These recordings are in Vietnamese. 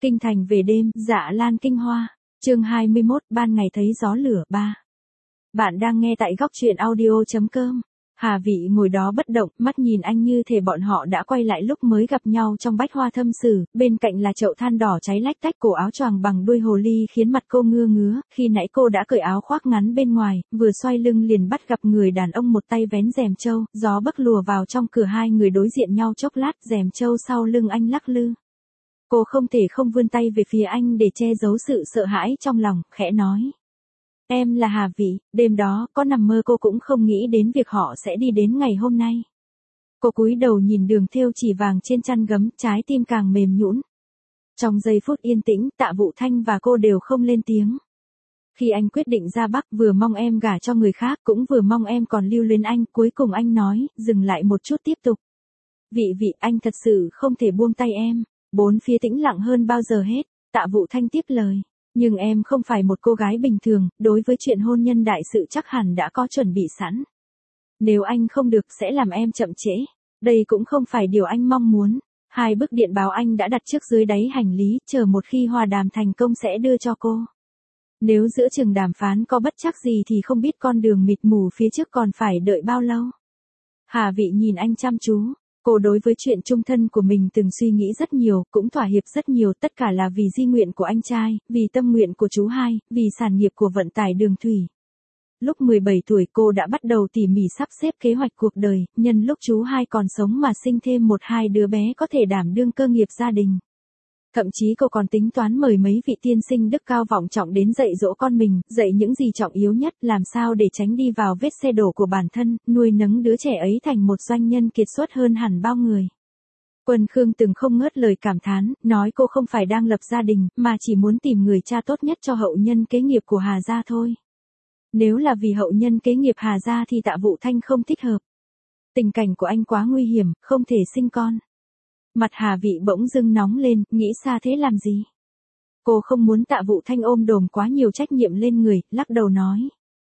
Kinh thành về đêm, Dạ Lan kinh hoa. Chương 21, ban ngày thấy gió lửa 3. Bạn đang nghe tại góc truyện audio.com. Hà Vị ngồi đó bất động, mắt nhìn anh như thể bọn họ đã quay lại lúc mới gặp nhau trong bách hoa thâm sử, bên cạnh là chậu than đỏ cháy lách tách, cổ áo choàng bằng đuôi hồ ly khiến mặt cô ngưa ngứa, khi nãy cô đã cởi áo khoác ngắn bên ngoài, vừa xoay lưng liền bắt gặp người đàn ông một tay vén rèm trâu, gió bấc lùa vào trong cửa, hai người đối diện nhau chốc lát, rèm trâu sau lưng anh lắc lư. Cô không thể không vươn tay về phía anh để che giấu sự sợ hãi trong lòng, khẽ nói. Em là Hà Vị, đêm đó, có nằm mơ cô cũng không nghĩ đến việc họ sẽ đi đến ngày hôm nay. Cô cúi đầu nhìn đường thêu chỉ vàng trên chăn gấm, trái tim càng mềm nhũn. Trong giây phút yên tĩnh, Tạ Vũ Thanh và cô đều không lên tiếng. Khi anh quyết định ra Bắc, vừa mong em gả cho người khác, cũng vừa mong em còn lưu luyến anh, cuối cùng anh nói, dừng lại một chút tiếp tục. Vị, anh thật sự không thể buông tay em. Bốn phía tĩnh lặng hơn bao giờ hết, Tạ Vũ Thanh tiếp lời. Nhưng em không phải một cô gái bình thường, đối với chuyện hôn nhân đại sự chắc hẳn đã có chuẩn bị sẵn. Nếu anh không được sẽ làm em chậm trễ. Đây cũng không phải điều anh mong muốn. 2 bức điện báo anh đã đặt trước dưới đáy hành lý, chờ một khi hòa đàm thành công sẽ đưa cho cô. Nếu giữa chừng đàm phán có bất trắc gì thì không biết con đường mịt mù phía trước còn phải đợi bao lâu. Hà Vị nhìn anh chăm chú. Cô đối với chuyện chung thân của mình từng suy nghĩ rất nhiều, cũng thỏa hiệp rất nhiều, tất cả là vì di nguyện của anh trai, vì tâm nguyện của chú hai, vì sản nghiệp của vận tải đường thủy. Lúc 17 tuổi cô đã bắt đầu tỉ mỉ sắp xếp kế hoạch cuộc đời, nhân lúc chú hai còn sống mà sinh thêm 1-2 đứa bé có thể đảm đương cơ nghiệp gia đình. Thậm chí cô còn tính toán mời mấy vị tiên sinh đức cao vọng trọng đến dạy dỗ con mình, dạy những gì trọng yếu nhất, làm sao để tránh đi vào vết xe đổ của bản thân, nuôi nấng đứa trẻ ấy thành một doanh nhân kiệt xuất hơn hẳn bao người. Quân Khương từng không ngớt lời cảm thán, nói cô không phải đang lập gia đình, mà chỉ muốn tìm người cha tốt nhất cho hậu nhân kế nghiệp của Hà gia thôi. Nếu là vì hậu nhân kế nghiệp Hà gia thì Tạ Vũ Thanh không thích hợp. Tình cảnh của anh quá nguy hiểm, không thể sinh con. Mặt Hà Vị bỗng dưng nóng lên, nghĩ xa thế làm gì? Cô không muốn Tạ Vũ Thanh ôm đồm quá nhiều trách nhiệm lên người, lắc đầu nói.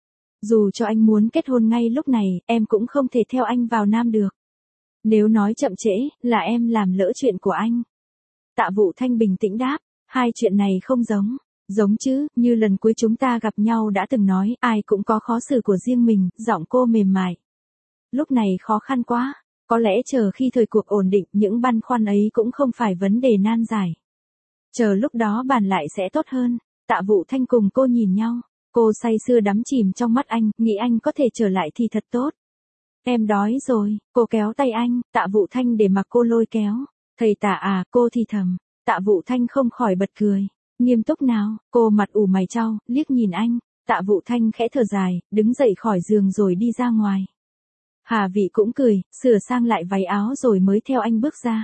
Dù cho anh muốn kết hôn ngay lúc này, em cũng không thể theo anh vào Nam được. Nếu nói chậm trễ, là em làm lỡ chuyện của anh. Tạ Vũ Thanh bình tĩnh đáp, hai chuyện này không giống. Giống chứ, như lần cuối chúng ta gặp nhau đã từng nói, ai cũng có khó xử của riêng mình, giọng cô mềm mại. Lúc này khó khăn quá. Có lẽ chờ khi thời cuộc ổn định, những băn khoăn ấy cũng không phải vấn đề nan giải. Chờ lúc đó bàn lại sẽ tốt hơn. Tạ Vũ Thanh cùng cô nhìn nhau. Cô say sưa đắm chìm trong mắt anh, nghĩ anh có thể trở lại thì thật tốt. Em đói rồi, cô kéo tay anh, Tạ Vũ Thanh để mặc cô lôi kéo. Thầy Tạ à, cô thì thầm. Tạ Vũ Thanh không khỏi bật cười. Nghiêm túc nào, cô mặt ủ mày chau, liếc nhìn anh. Tạ Vũ Thanh khẽ thở dài, đứng dậy khỏi giường rồi đi ra ngoài. Hà Vị cũng cười, sửa sang lại váy áo rồi mới theo anh bước ra.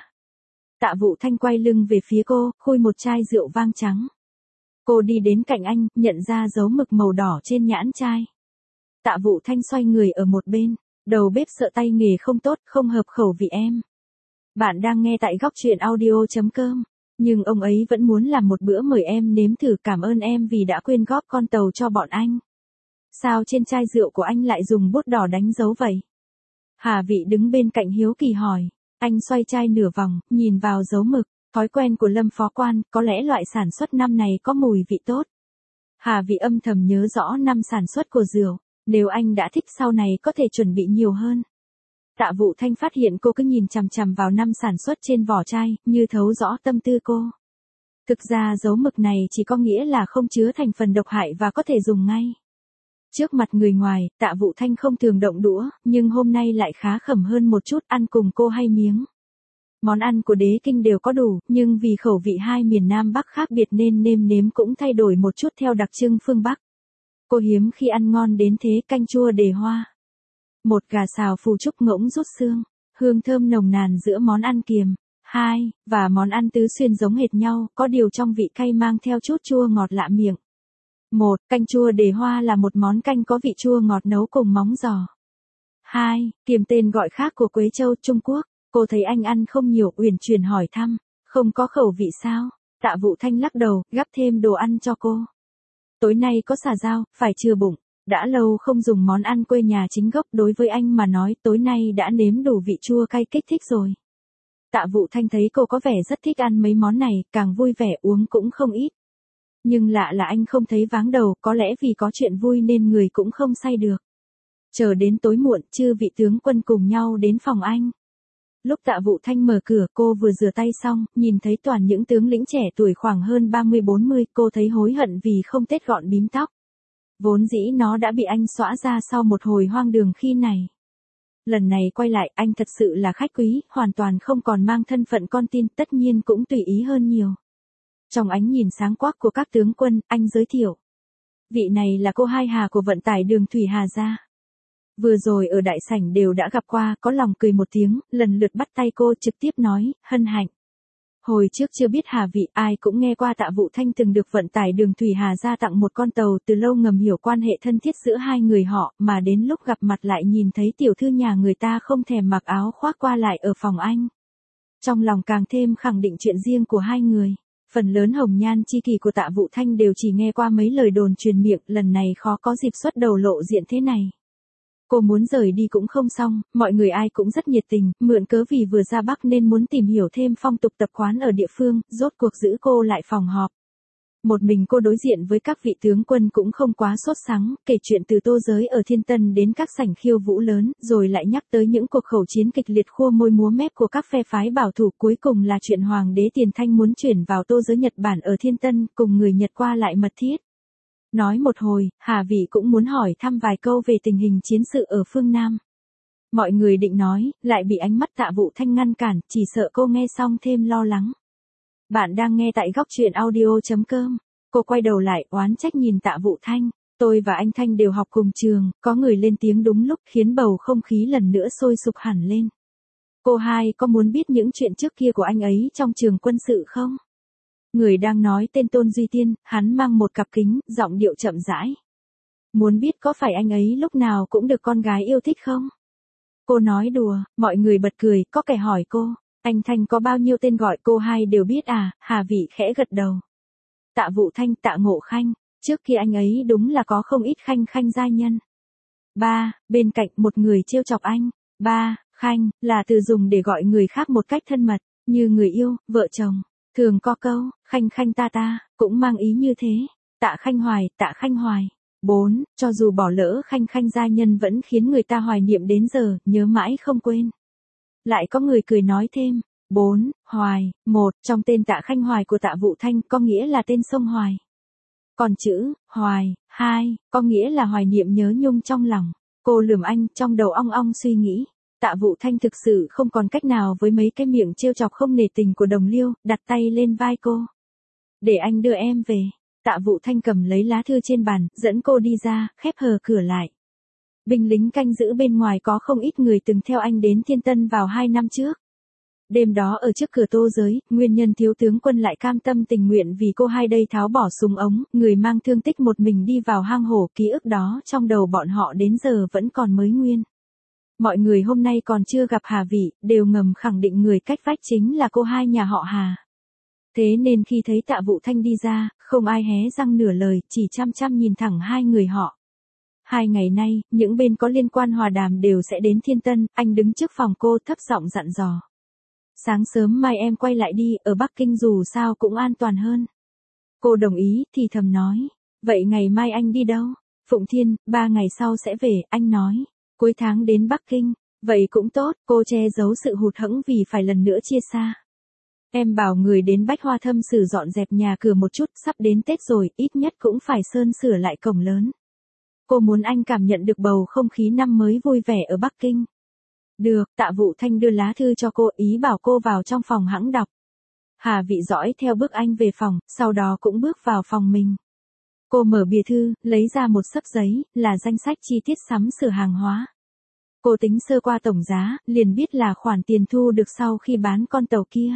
Tạ Vũ Thanh quay lưng về phía cô, khui một chai rượu vang trắng. Cô đi đến cạnh anh, nhận ra dấu mực màu đỏ trên nhãn chai. Tạ Vũ Thanh xoay người ở một bên, đầu bếp sợ tay nghề không tốt, không hợp khẩu vị em. Bạn đang nghe tại góc truyện audio.com, nhưng ông ấy vẫn muốn làm một bữa mời em nếm thử, cảm ơn em vì đã quyên góp con tàu cho bọn anh. Sao trên chai rượu của anh lại dùng bút đỏ đánh dấu vậy? Hà Vị đứng bên cạnh hiếu kỳ hỏi. Anh xoay chai nửa vòng, nhìn vào dấu mực. Thói quen của Lâm phó quan, có lẽ loại sản xuất năm này có mùi vị tốt. Hà Vị âm thầm nhớ rõ năm sản xuất của rượu. Nếu anh đã thích sau này có thể chuẩn bị nhiều hơn. Tạ Vũ Thanh phát hiện cô cứ nhìn chằm chằm vào năm sản xuất trên vỏ chai, như thấu rõ tâm tư cô. Thực ra dấu mực này chỉ có nghĩa là không chứa thành phần độc hại và có thể dùng ngay. Trước mặt người ngoài, Tạ Vũ Thanh không thường động đũa, nhưng hôm nay lại khá khẩm hơn một chút, ăn cùng cô hay miếng. Món ăn của Đế Kinh đều có đủ, nhưng vì khẩu vị hai miền Nam Bắc khác biệt nên nêm nếm cũng thay đổi một chút theo đặc trưng phương Bắc. Cô hiếm khi ăn ngon đến thế, canh chua đề hoa. Một gà xào phù trúc ngỗng rút xương, hương thơm nồng nàn giữa món ăn kiềm. 2, và món ăn tứ xuyên giống hệt nhau, có điều trong vị cay mang theo chút chua ngọt lạ miệng. 1. Canh chua đề hoa là một món canh có vị chua ngọt nấu cùng móng giò. 2. Kiềm tên gọi khác của Quế Châu, Trung Quốc. Cô thấy anh ăn không nhiều, uyển chuyển hỏi thăm. Không có khẩu vị sao? Tạ Vũ Thanh lắc đầu, gắp thêm đồ ăn cho cô. Tối nay có xà dao, phải chừa bụng. Đã lâu không dùng món ăn quê nhà chính gốc, đối với anh mà nói tối nay đã nếm đủ vị chua cay kích thích rồi. Tạ Vũ Thanh thấy cô có vẻ rất thích ăn mấy món này, càng vui vẻ uống cũng không ít. Nhưng lạ là anh không thấy váng đầu, có lẽ vì có chuyện vui nên người cũng không say được. Chờ đến tối muộn, chư vị tướng quân cùng nhau đến phòng anh. Lúc Tạ Vũ Thanh mở cửa, cô vừa rửa tay xong, nhìn thấy toàn những tướng lĩnh trẻ tuổi khoảng hơn 30-40, cô thấy hối hận vì không tết gọn bím tóc. Vốn dĩ nó đã bị anh xõa ra sau một hồi hoang đường khi này. Lần này quay lại, anh thật sự là khách quý, hoàn toàn không còn mang thân phận con tin, tất nhiên cũng tùy ý hơn nhiều. Trong ánh nhìn sáng quắc của các tướng quân, anh giới thiệu. Vị này là cô Hai Hà của vận tải đường thủy Hà gia. Vừa rồi ở đại sảnh đều đã gặp qua, có lòng cười một tiếng, lần lượt bắt tay cô trực tiếp nói, hân hạnh. Hồi trước chưa biết Hà vị, ai cũng nghe qua Tạ Vũ Thanh từng được vận tải đường thủy Hà gia tặng một con tàu, từ lâu ngầm hiểu quan hệ thân thiết giữa hai người họ, mà đến lúc gặp mặt lại nhìn thấy tiểu thư nhà người ta không thèm mặc áo khoác qua lại ở phòng anh. Trong lòng càng thêm khẳng định chuyện riêng của hai người. Phần lớn hồng nhan chi kỷ của Tạ Vũ Thanh đều chỉ nghe qua mấy lời đồn truyền miệng, lần này khó có dịp xuất đầu lộ diện thế này. Cô muốn rời đi cũng không xong, mọi người ai cũng rất nhiệt tình, mượn cớ vì vừa ra Bắc nên muốn tìm hiểu thêm phong tục tập quán ở địa phương, rốt cuộc giữ cô lại phòng họp. Một mình cô đối diện với các vị tướng quân cũng không quá sốt sắng, kể chuyện từ Tô Giới ở Thiên Tân đến các sảnh khiêu vũ lớn, rồi lại nhắc tới những cuộc khẩu chiến kịch liệt khua môi múa mép của các phe phái bảo thủ, cuối cùng là chuyện Hoàng đế Tiền Thanh muốn chuyển vào Tô Giới Nhật Bản ở Thiên Tân, cùng người Nhật qua lại mật thiết. Nói một hồi, Hà Vị cũng muốn hỏi thăm vài câu về tình hình chiến sự ở phương Nam. Mọi người định nói, lại bị ánh mắt Tạ Vũ Thanh ngăn cản, chỉ sợ cô nghe xong thêm lo lắng. Bạn đang nghe tại góc truyện audio.com. Cô quay đầu lại, oán trách nhìn Tạ Vũ Thanh. Tôi và anh Thanh đều học cùng trường, có người lên tiếng đúng lúc khiến bầu không khí lần nữa sôi sục hẳn lên. Cô Hai có muốn biết những chuyện trước kia của anh ấy trong trường quân sự không? Người đang nói tên Tôn Duy Tiên, hắn mang một cặp kính, giọng điệu chậm rãi. Muốn biết có phải anh ấy lúc nào cũng được con gái yêu thích không? Cô nói đùa, mọi người bật cười, có kẻ hỏi cô, anh Thanh có bao nhiêu tên gọi, cô Hai đều biết à? Hà Vị khẽ gật đầu. Tạ Vũ Thanh, Tạ Ngộ Khanh, trước khi anh ấy đúng là có không ít Khanh Khanh gia nhân. Bên cạnh một người trêu chọc anh. Khanh, là từ dùng để gọi người khác một cách thân mật, như người yêu, vợ chồng. Thường có câu, Khanh Khanh ta, cũng mang ý như thế. Tạ Khanh Hoài. 4. Cho dù bỏ lỡ Khanh Khanh gia nhân vẫn khiến người ta hoài niệm đến giờ, nhớ mãi không quên. Lại có người cười nói thêm. 4. Hoài. 1. Trong tên Tạ Khanh Hoài của Tạ Vũ Thanh có nghĩa là tên sông Hoài. Còn chữ Hoài. 2. Có nghĩa là hoài niệm nhớ nhung trong lòng. Cô lườm anh, trong đầu ong ong suy nghĩ. Tạ Vũ Thanh thực sự không còn cách nào với mấy cái miệng trêu chọc không nể tình của đồng liêu, đặt tay lên vai cô. Để anh đưa em về. Tạ Vũ Thanh cầm lấy lá thư trên bàn, dẫn cô đi ra, khép hờ cửa lại. Binh lính canh giữ bên ngoài có không ít người từng theo anh đến Thiên Tân vào 2 năm trước. Đêm đó ở trước cửa Tô Giới, nguyên nhân thiếu tướng quân lại cam tâm tình nguyện vì cô Hai đây tháo bỏ súng ống, người mang thương tích một mình đi vào hang hổ, ký ức đó trong đầu bọn họ đến giờ vẫn còn mới nguyên. Mọi người hôm nay còn chưa gặp Hà Vị, đều ngầm khẳng định người cách vách chính là cô Hai nhà họ Hà. Thế nên khi thấy Tạ Vũ Thanh đi ra, không ai hé răng nửa lời, chỉ chăm chăm nhìn thẳng hai người họ. 2 ngày nay, những bên có liên quan hòa đàm đều sẽ đến Thiên Tân, anh đứng trước phòng cô thấp giọng dặn dò. Sáng sớm mai em quay lại đi, ở Bắc Kinh dù sao cũng an toàn hơn. Cô đồng ý, thì thầm nói. Vậy ngày mai anh đi đâu? Phụng Thiên, 3 ngày sau sẽ về, anh nói. Cuối tháng đến Bắc Kinh. Vậy cũng tốt, cô che giấu sự hụt hẫng vì phải lần nữa chia xa. Em bảo người đến Bách Hoa Thâm Sử dọn dẹp nhà cửa một chút, sắp đến Tết rồi, ít nhất cũng phải sơn sửa lại cổng lớn. Cô muốn anh cảm nhận được bầu không khí năm mới vui vẻ ở Bắc Kinh. Được, Tạ Vũ Thanh đưa lá thư cho cô, ý bảo cô vào trong phòng hẵng đọc. Hà Vị dõi theo bước anh về phòng, sau đó cũng bước vào phòng mình. Cô mở bìa thư, lấy ra một xấp giấy, là danh sách chi tiết sắm sửa hàng hóa. Cô tính sơ qua tổng giá, liền biết là khoản tiền thu được sau khi bán con tàu kia.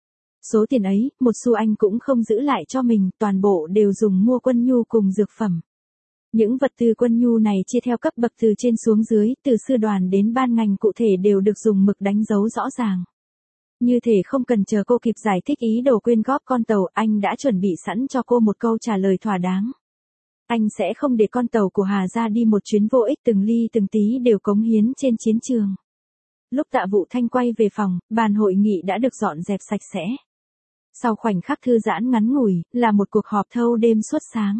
Số tiền ấy, một xu anh cũng không giữ lại cho mình, toàn bộ đều dùng mua quân nhu cùng dược phẩm. Những vật tư quân nhu này chia theo cấp bậc từ trên xuống dưới, từ sư đoàn đến ban ngành cụ thể đều được dùng mực đánh dấu rõ ràng. Như thể không cần chờ cô kịp giải thích ý đồ quyên góp con tàu, anh đã chuẩn bị sẵn cho cô một câu trả lời thỏa đáng. Anh sẽ không để con tàu của Hà ra đi một chuyến vô ích, từng ly từng tí đều cống hiến trên chiến trường. Lúc Tạ Vũ Thanh quay về phòng, bàn hội nghị đã được dọn dẹp sạch sẽ. Sau khoảnh khắc thư giãn ngắn ngủi, là một cuộc họp thâu đêm suốt sáng.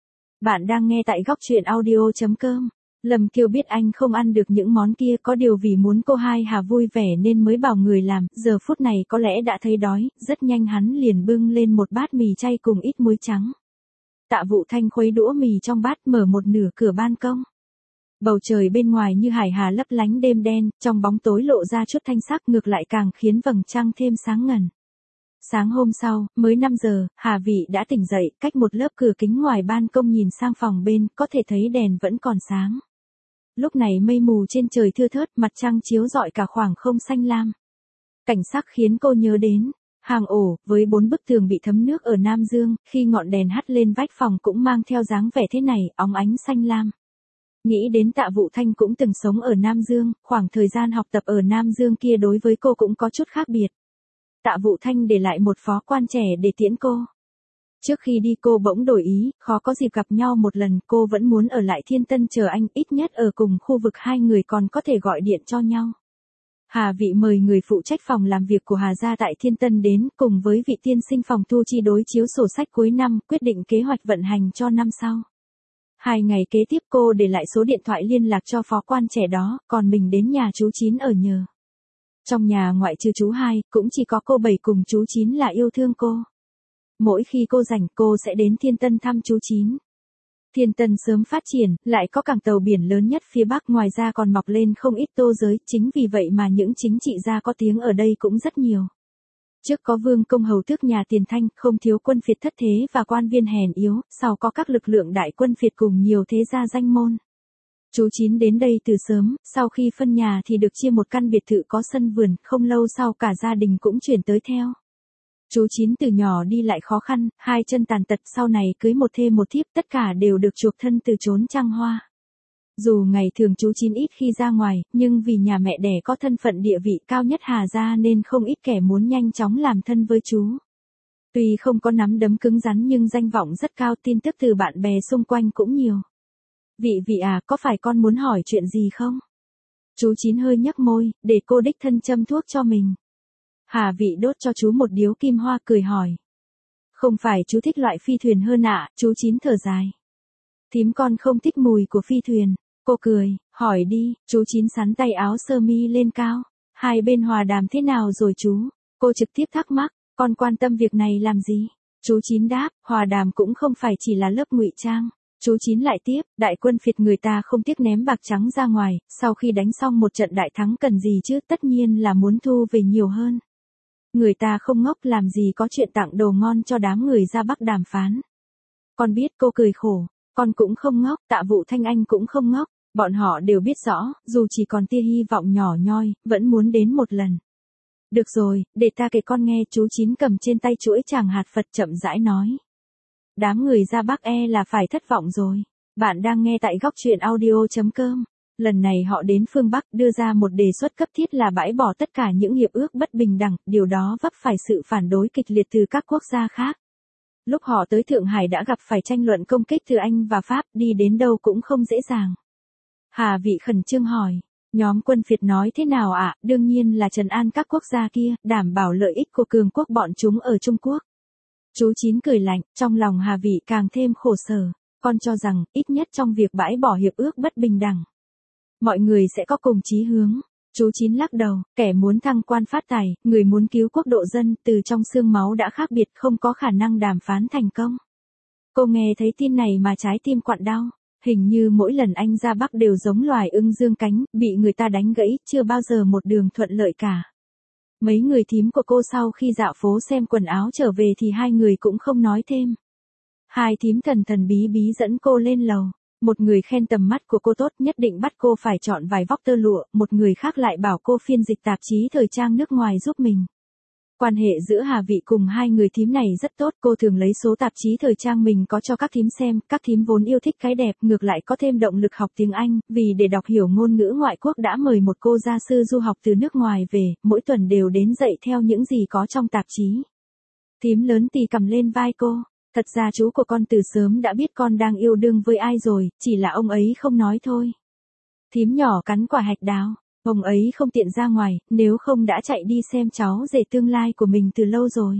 Bạn đang nghe tại góc truyện audio.com. Lâm Kiều biết anh không ăn được những món kia, có điều vì muốn cô Hai Hà vui vẻ nên mới bảo người làm, giờ phút này có lẽ đã thấy đói, rất nhanh hắn liền bưng lên một bát mì chay cùng ít muối trắng. Tạ Vũ Thanh khuấy đũa mì trong bát, mở một nửa cửa ban công. Bầu trời bên ngoài như hải hà lấp lánh đêm đen, trong bóng tối lộ ra chút thanh sắc, ngược lại càng khiến vầng trăng thêm sáng ngần. Sáng hôm sau, mới 5 giờ, Hà Vị đã tỉnh dậy, cách một lớp cửa kính ngoài ban công nhìn sang phòng bên, có thể thấy đèn vẫn còn sáng. Lúc này mây mù trên trời thưa thớt, mặt trăng chiếu rọi cả khoảng không xanh lam. Cảnh sắc khiến cô nhớ đến hang ổ, với 4 bức tường bị thấm nước ở Nam Dương, khi ngọn đèn hắt lên vách phòng cũng mang theo dáng vẻ thế này, óng ánh xanh lam. Nghĩ đến Tạ Vũ Thanh cũng từng sống ở Nam Dương, khoảng thời gian học tập ở Nam Dương kia đối với cô cũng có chút khác biệt. Tạ Vũ Thanh để lại một phó quan trẻ để tiễn cô. Trước khi đi cô bỗng đổi ý, khó có dịp gặp nhau một lần, cô vẫn muốn ở lại Thiên Tân chờ anh, ít nhất ở cùng khu vực hai người còn có thể gọi điện cho nhau. Hà Vị mời người phụ trách phòng làm việc của Hà gia tại Thiên Tân đến, cùng với vị tiên sinh phòng thu chi đối chiếu sổ sách cuối năm, quyết định kế hoạch vận hành cho năm sau. 2 ngày kế tiếp cô để lại số điện thoại liên lạc cho phó quan trẻ đó, còn mình đến nhà chú Chín ở nhờ. Trong nhà ngoại trừ chú Hai, cũng chỉ có cô Bảy cùng chú Chín là yêu thương cô. Mỗi khi cô rảnh cô sẽ đến Thiên Tân thăm chú Chín. Thiên Tân sớm phát triển, lại có cảng tàu biển lớn nhất phía Bắc, ngoài ra còn mọc lên không ít tô giới, chính vì vậy mà những chính trị gia có tiếng ở đây cũng rất nhiều. Trước có vương công hầu tước nhà Tiền Thanh, không thiếu quân phiệt thất thế và quan viên hèn yếu, sau có các lực lượng đại quân phiệt cùng nhiều thế gia danh môn. Chú Chín đến đây từ sớm, sau khi phân nhà thì được chia một căn biệt thự có sân vườn, không lâu sau cả gia đình cũng chuyển tới theo. Chú Chín từ nhỏ đi lại khó khăn, 2 chân tàn tật, sau này cưới một thê một thiếp, tất cả đều được chuộc thân từ chốn Trăng Hoa. Dù ngày thường chú Chín ít khi ra ngoài, nhưng vì nhà mẹ đẻ có thân phận địa vị cao nhất Hà gia nên không ít kẻ muốn nhanh chóng làm thân với chú. Tuy không có nắm đấm cứng rắn nhưng danh vọng rất cao, tin tức từ bạn bè xung quanh cũng nhiều. Vị à, có phải con muốn hỏi chuyện gì không? Chú Chín hơi nhếch môi, để cô đích thân châm thuốc cho mình. Hà Vị đốt cho chú một điếu kim hoa cười hỏi. Không phải chú thích loại phi thuyền hơn ạ, chú Chín thở dài. Thím con không thích mùi của phi thuyền. Cô cười, hỏi đi, chú Chín xắn tay áo sơ mi lên cao. Hai bên hòa đàm thế nào rồi chú? Cô trực tiếp thắc mắc, con quan tâm việc này làm gì? Chú Chín đáp, hòa đàm cũng không phải chỉ là lớp ngụy trang. Chú Chín lại tiếp, đại quân phiệt người ta không tiếc ném bạc trắng ra ngoài, sau khi đánh xong một trận đại thắng cần gì chứ, tất nhiên là muốn thu về nhiều hơn. Người ta không ngốc, làm gì có chuyện tặng đồ ngon cho đám người ra Bắc đàm phán. Con biết, cô cười khổ, con cũng không ngốc, Tạ Vũ Thanh Anh cũng không ngốc, bọn họ đều biết rõ, dù chỉ còn tia hy vọng nhỏ nhoi, vẫn muốn đến một lần. Được rồi, để ta kể con nghe, chú Chín cầm trên tay chuỗi tràng hạt Phật chậm rãi nói. Đám người ra Bắc là phải thất vọng rồi. Bạn đang nghe tại góc truyện audio.com. Lần này họ đến phương Bắc đưa ra một đề xuất cấp thiết là bãi bỏ tất cả những hiệp ước bất bình đẳng, điều đó vấp phải sự phản đối kịch liệt từ các quốc gia khác. Lúc họ tới Thượng Hải đã gặp phải tranh luận công kích từ Anh và Pháp, đi đến đâu cũng không dễ dàng. Hà Vị khẩn trương hỏi, nhóm quân phiệt nói thế nào ạ? Đương nhiên là trấn an các quốc gia kia, đảm bảo lợi ích của cường quốc bọn chúng ở Trung Quốc. Chú Chín cười lạnh, trong lòng Hà Vị càng thêm khổ sở, con cho rằng, ít nhất trong việc bãi bỏ hiệp ước bất bình đẳng, mọi người sẽ có cùng chí hướng. Chú Chín lắc đầu, kẻ muốn thăng quan phát tài, người muốn cứu quốc độ dân, từ trong xương máu đã khác biệt, không có khả năng đàm phán thành công. Cô nghe thấy tin này mà trái tim quặn đau, hình như mỗi lần anh ra Bắc đều giống loài ưng dương cánh, bị người ta đánh gãy, chưa bao giờ một đường thuận lợi cả. Mấy người thím của cô sau khi dạo phố xem quần áo trở về thì hai người cũng không nói thêm. Hai thím thần thần bí bí dẫn cô lên lầu. Một người khen tầm mắt của cô tốt, nhất định bắt cô phải chọn vài vóc tơ lụa, một người khác lại bảo cô phiên dịch tạp chí thời trang nước ngoài giúp mình. Quan hệ giữa Hà Vị cùng hai người thím này rất tốt, cô thường lấy số tạp chí thời trang mình có cho các thím xem, các thím vốn yêu thích cái đẹp, ngược lại có thêm động lực học tiếng Anh, vì để đọc hiểu ngôn ngữ ngoại quốc đã mời một cô gia sư du học từ nước ngoài về, mỗi tuần đều đến dạy theo những gì có trong tạp chí. Thím lớn tì cầm lên vai cô. Thật ra chú của con từ sớm đã biết con đang yêu đương với ai rồi, chỉ là ông ấy không nói thôi. Thím nhỏ cắn quả hạch đào. Ông ấy không tiện ra ngoài, nếu không đã chạy đi xem cháu rể tương lai của mình từ lâu rồi.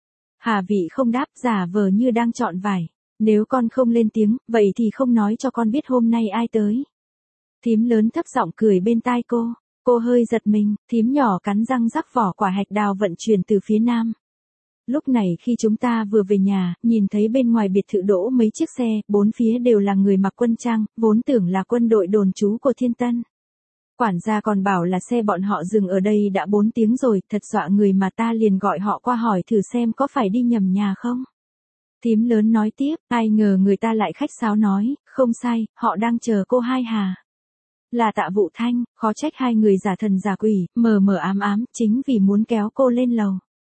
Hà Vị không đáp, giả vờ như đang chọn vải. Nếu con không lên tiếng, vậy thì không nói cho con biết hôm nay ai tới. Thím lớn thấp giọng cười bên tai cô. Cô hơi giật mình, thím nhỏ cắn răng rắc vỏ quả hạch đào vận chuyển từ phía nam. Lúc này khi chúng ta vừa về nhà, nhìn thấy bên ngoài biệt thự đỗ mấy chiếc xe, bốn phía đều là người mặc quân trang, vốn tưởng là quân đội đồn trú của Thiên Tân. Quản gia còn bảo là xe bọn họ dừng ở đây đã 4 tiếng rồi, thật dọa người mà ta liền gọi họ qua hỏi thử xem có phải đi nhầm nhà không. Thím lớn nói tiếp, ai ngờ người ta lại khách sáo nói, không sai, họ đang chờ cô Hai Hà. Là Tạ Vũ Thanh, khó trách hai người giả thần giả quỷ, mờ mờ ám ám, chính vì muốn kéo cô lên lầu.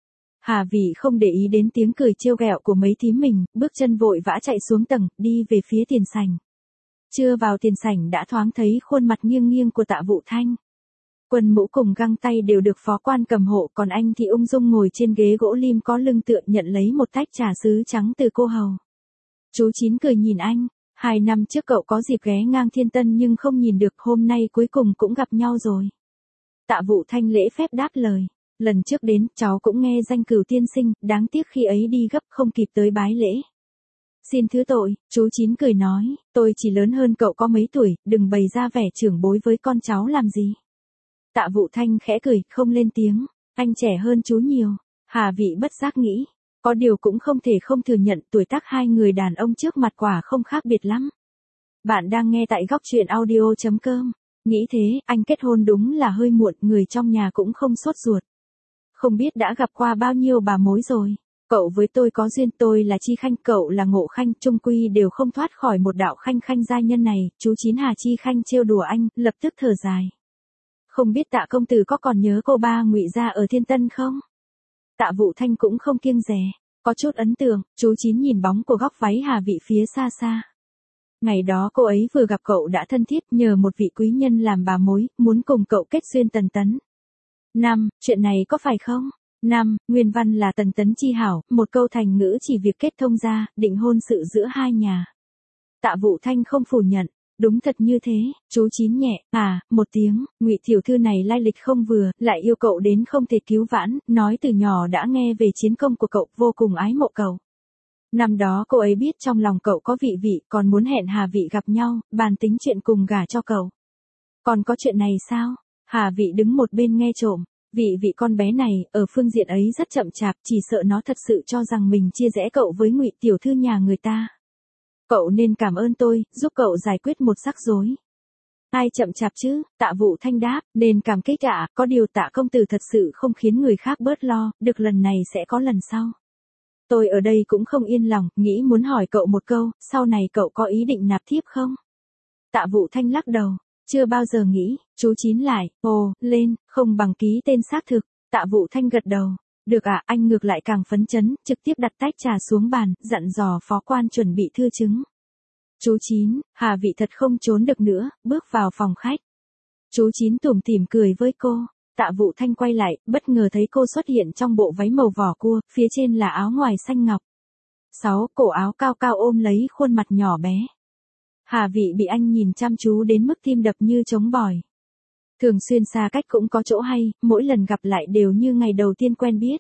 Hà Vị không để ý đến tiếng cười trêu ghẹo của mấy thím mình, bước chân vội vã chạy xuống tầng, đi về phía tiền sảnh. Chưa vào tiền sảnh đã thoáng thấy khuôn mặt nghiêng nghiêng của Tạ Vũ Thanh. Quần mũ cùng găng tay đều được phó quan cầm hộ, còn anh thì ung dung ngồi trên ghế gỗ lim có lưng tựa nhận lấy một tách trà sứ trắng từ cô hầu. Chú Chín cười nhìn anh, 2 năm trước cậu có dịp ghé ngang Thiên Tân nhưng không nhìn được, hôm nay cuối cùng cũng gặp nhau rồi. Tạ Vũ Thanh lễ phép đáp lời, lần trước đến cháu cũng nghe danh Cửu tiên sinh, đáng tiếc khi ấy đi gấp không kịp tới bái lễ. Xin thứ tội, chú Chín cười nói, tôi chỉ lớn hơn cậu có mấy tuổi, đừng bày ra vẻ trưởng bối với con cháu làm gì. Tạ Vũ Thanh khẽ cười, không lên tiếng, anh trẻ hơn chú nhiều. Hà Vị bất giác nghĩ, có điều cũng không thể không thừa nhận tuổi tác hai người đàn ông trước mặt quả không khác biệt lắm. Bạn đang nghe tại góc truyện audio.com. Nghĩ thế, anh kết hôn đúng là hơi muộn, người trong nhà cũng không sốt ruột. Không biết đã gặp qua bao nhiêu bà mối rồi. Cậu với tôi có duyên, tôi là Chi Khanh, cậu là Ngộ Khanh, chung quy đều không thoát khỏi một đạo khanh khanh giai nhân này. Chú Chín Hà Chi Khanh trêu đùa anh, lập tức thở dài. Không biết Tạ công tử có còn nhớ cô ba Ngụy gia ở Thiên Tân không? Tạ Vũ Thanh cũng không kiêng dè, có chút ấn tượng. Chú Chín nhìn bóng của góc váy Hà Vị phía xa xa. Ngày đó cô ấy vừa gặp cậu đã thân thiết, nhờ một vị quý nhân làm bà mối, muốn cùng cậu kết duyên Tần Tấn. Chuyện này có phải không? Nguyên văn là Tần Tấn chi hảo, một câu thành ngữ chỉ việc kết thông gia, định hôn sự giữa hai nhà. Tạ Vũ Thanh không phủ nhận, đúng thật như thế. Chú Chín nhẹ, một tiếng, Ngụy tiểu thư này lai lịch không vừa, lại yêu cậu đến không thể cứu vãn, nói từ nhỏ đã nghe về chiến công của cậu, vô cùng ái mộ cậu. Năm đó cô ấy biết trong lòng cậu có vị, còn muốn hẹn Hà Vị gặp nhau, bàn tính chuyện cùng gả cho cậu. Còn có chuyện này sao? Hà Vị đứng một bên nghe trộm. Vị con bé này, ở phương diện ấy rất chậm chạp, chỉ sợ nó thật sự cho rằng mình chia rẽ cậu với Ngụy tiểu thư nhà người ta. Cậu nên cảm ơn tôi, giúp cậu giải quyết một rắc rối. Ai chậm chạp chứ? Tạ Vũ Thanh đáp, nên cảm kích ạ, có điều Tạ công tử thật sự không khiến người khác bớt lo, được lần này sẽ có lần sau. Tôi ở đây cũng không yên lòng, nghĩ muốn hỏi cậu một câu, sau này cậu có ý định nạp thiếp không? Tạ Vũ Thanh lắc đầu, chưa bao giờ nghĩ. Chú Chín lại, lên, không bằng ký tên xác thực. Tạ Vũ Thanh gật đầu, được ạ, anh ngược lại càng phấn chấn, trực tiếp đặt tách trà xuống bàn, dặn dò phó quan chuẩn bị thư chứng. Chú Chín, Hà Vị thật không trốn được nữa, bước vào phòng khách. Chú Chín tủm tỉm cười với cô. Tạ Vũ Thanh quay lại, bất ngờ thấy cô xuất hiện trong bộ váy màu vỏ cua, phía trên là áo ngoài xanh ngọc. 6. Cổ áo cao cao ôm lấy khuôn mặt nhỏ bé. Hà Vị bị anh nhìn chăm chú đến mức tim đập như trống bỏi. Thường xuyên xa cách cũng có chỗ hay, mỗi lần gặp lại đều như ngày đầu tiên quen biết.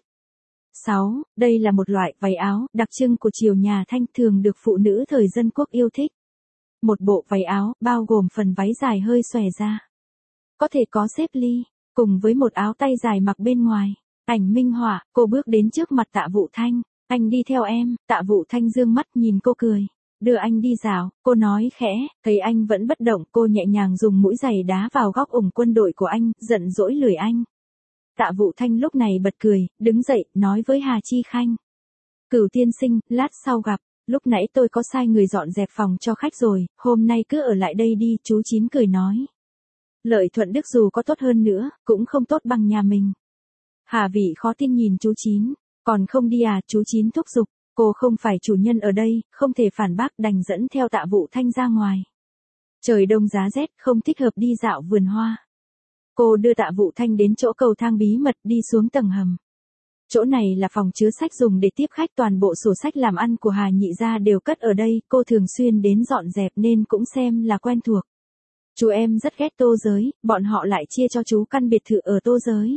6. Đây là một loại váy áo đặc trưng của triều nhà Thanh, thường được phụ nữ thời dân quốc yêu thích. Một bộ váy áo bao gồm phần váy dài hơi xòe ra, có thể có xếp ly, cùng với một áo tay dài mặc bên ngoài. Ảnh minh họa, cô bước đến trước mặt Tạ Vũ Thanh, anh đi theo em. Tạ Vũ Thanh dương mắt nhìn cô cười, đưa anh đi dạo. Cô nói khẽ, thấy anh vẫn bất động, cô nhẹ nhàng dùng mũi giày đá vào góc ủng quân đội của anh, giận dỗi lười anh. Tạ Vũ Thanh lúc này bật cười, đứng dậy, nói với Hà Chi Khanh. Cửu tiên sinh, lát sau gặp, lúc nãy tôi có sai người dọn dẹp phòng cho khách rồi, hôm nay cứ ở lại đây đi. Chú Chín cười nói. Lợi Thuận Đức dù có tốt hơn nữa, cũng không tốt bằng nhà mình. Hà Vị khó tin nhìn chú Chín, còn không đi à? Chú Chín thúc giục, cô không phải chủ nhân ở đây, không thể phản bác, đành dẫn theo Tạ Vũ Thanh ra ngoài. Trời đông giá rét, không thích hợp đi dạo vườn hoa. Cô đưa Tạ Vũ Thanh đến chỗ cầu thang bí mật đi xuống tầng hầm. Chỗ này là phòng chứa sách dùng để tiếp khách, toàn bộ sổ sách làm ăn của Hà Nhị gia đều cất ở đây, cô thường xuyên đến dọn dẹp nên cũng xem là quen thuộc. Chú em rất ghét Tô Giới, bọn họ lại chia cho chú căn biệt thự ở Tô Giới.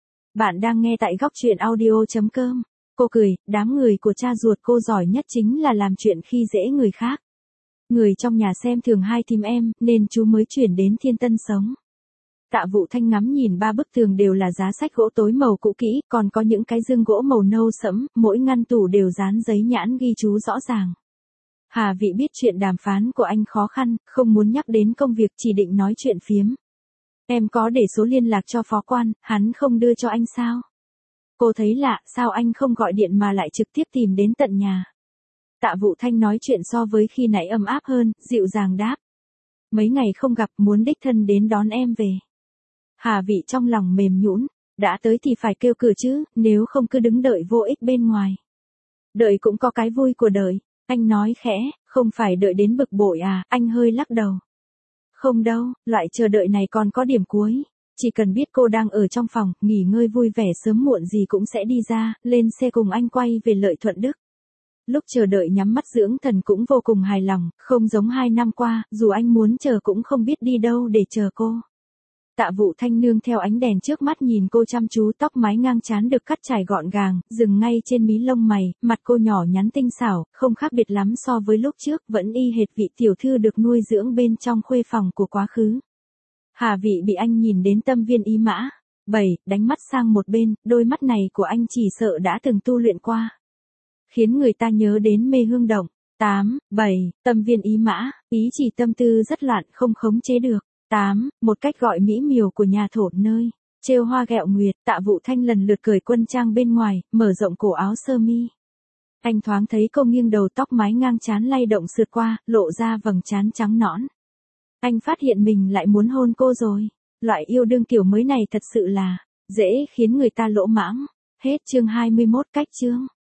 Bạn đang nghe tại góc truyện audio.com. Cô cười, đám người của cha ruột cô giỏi nhất chính là làm chuyện khi dễ người khác. Người trong nhà xem thường hai thím em, nên chú mới chuyển đến Thiên Tân sống. Tạ Vũ Thanh ngắm nhìn ba bức tường đều là giá sách gỗ tối màu cũ kỹ, còn có những cái dương gỗ màu nâu sẫm, mỗi ngăn tủ đều dán giấy nhãn ghi chú rõ ràng. Hà Vị biết chuyện đàm phán của anh khó khăn, không muốn nhắc đến công việc, chỉ định nói chuyện phiếm. Em có để số liên lạc cho phó quan, hắn không đưa cho anh sao? Cô thấy lạ, sao anh không gọi điện mà lại trực tiếp tìm đến tận nhà? Tạ Vũ Thanh nói chuyện so với khi nãy ấm áp hơn, dịu dàng đáp. Mấy ngày không gặp, muốn đích thân đến đón em về. Hà Vị trong lòng mềm nhũn, đã tới thì phải kêu cửa chứ, nếu không cứ đứng đợi vô ích bên ngoài. Đợi cũng có cái vui của đợi, anh nói khẽ, không phải đợi đến bực bội à, anh hơi lắc đầu. Không đâu, loại chờ đợi này còn có điểm cuối. Chỉ cần biết cô đang ở trong phòng, nghỉ ngơi vui vẻ sớm muộn gì cũng sẽ đi ra, lên xe cùng anh quay về Lợi Thuận Đức. Lúc chờ đợi nhắm mắt dưỡng thần cũng vô cùng hài lòng, không giống 2 năm qua, dù anh muốn chờ cũng không biết đi đâu để chờ cô. Tạ Vũ Thanh nương theo ánh đèn trước mắt nhìn cô chăm chú, tóc mái ngang trán được cắt trải gọn gàng, dừng ngay trên mí lông mày, mặt cô nhỏ nhắn tinh xảo, không khác biệt lắm so với lúc trước, vẫn y hệt vị tiểu thư được nuôi dưỡng bên trong khuê phòng của quá khứ. Hà Vị bị anh nhìn đến tâm viên ý mã. 7. Đánh mắt sang một bên, đôi mắt này của anh chỉ sợ đã từng tu luyện qua. Khiến người ta nhớ đến mê hương động. 8. 7. Tâm viên ý mã, ý chỉ tâm tư rất loạn không khống chế được. 8. Một cách gọi mỹ miều của nhà thổ nơi. Trêu hoa ghẹo nguyệt, Tạ Vũ Thanh lần lượt cởi quân trang bên ngoài, mở rộng cổ áo sơ mi. Anh thoáng thấy cô nghiêng đầu, tóc mái ngang trán lay động sượt qua, lộ ra vầng trán trắng nõn. Anh phát hiện mình lại muốn hôn cô rồi. Loại yêu đương kiểu mới này thật sự là dễ khiến người ta lỗ mãng. Hết chương 21 cách chương.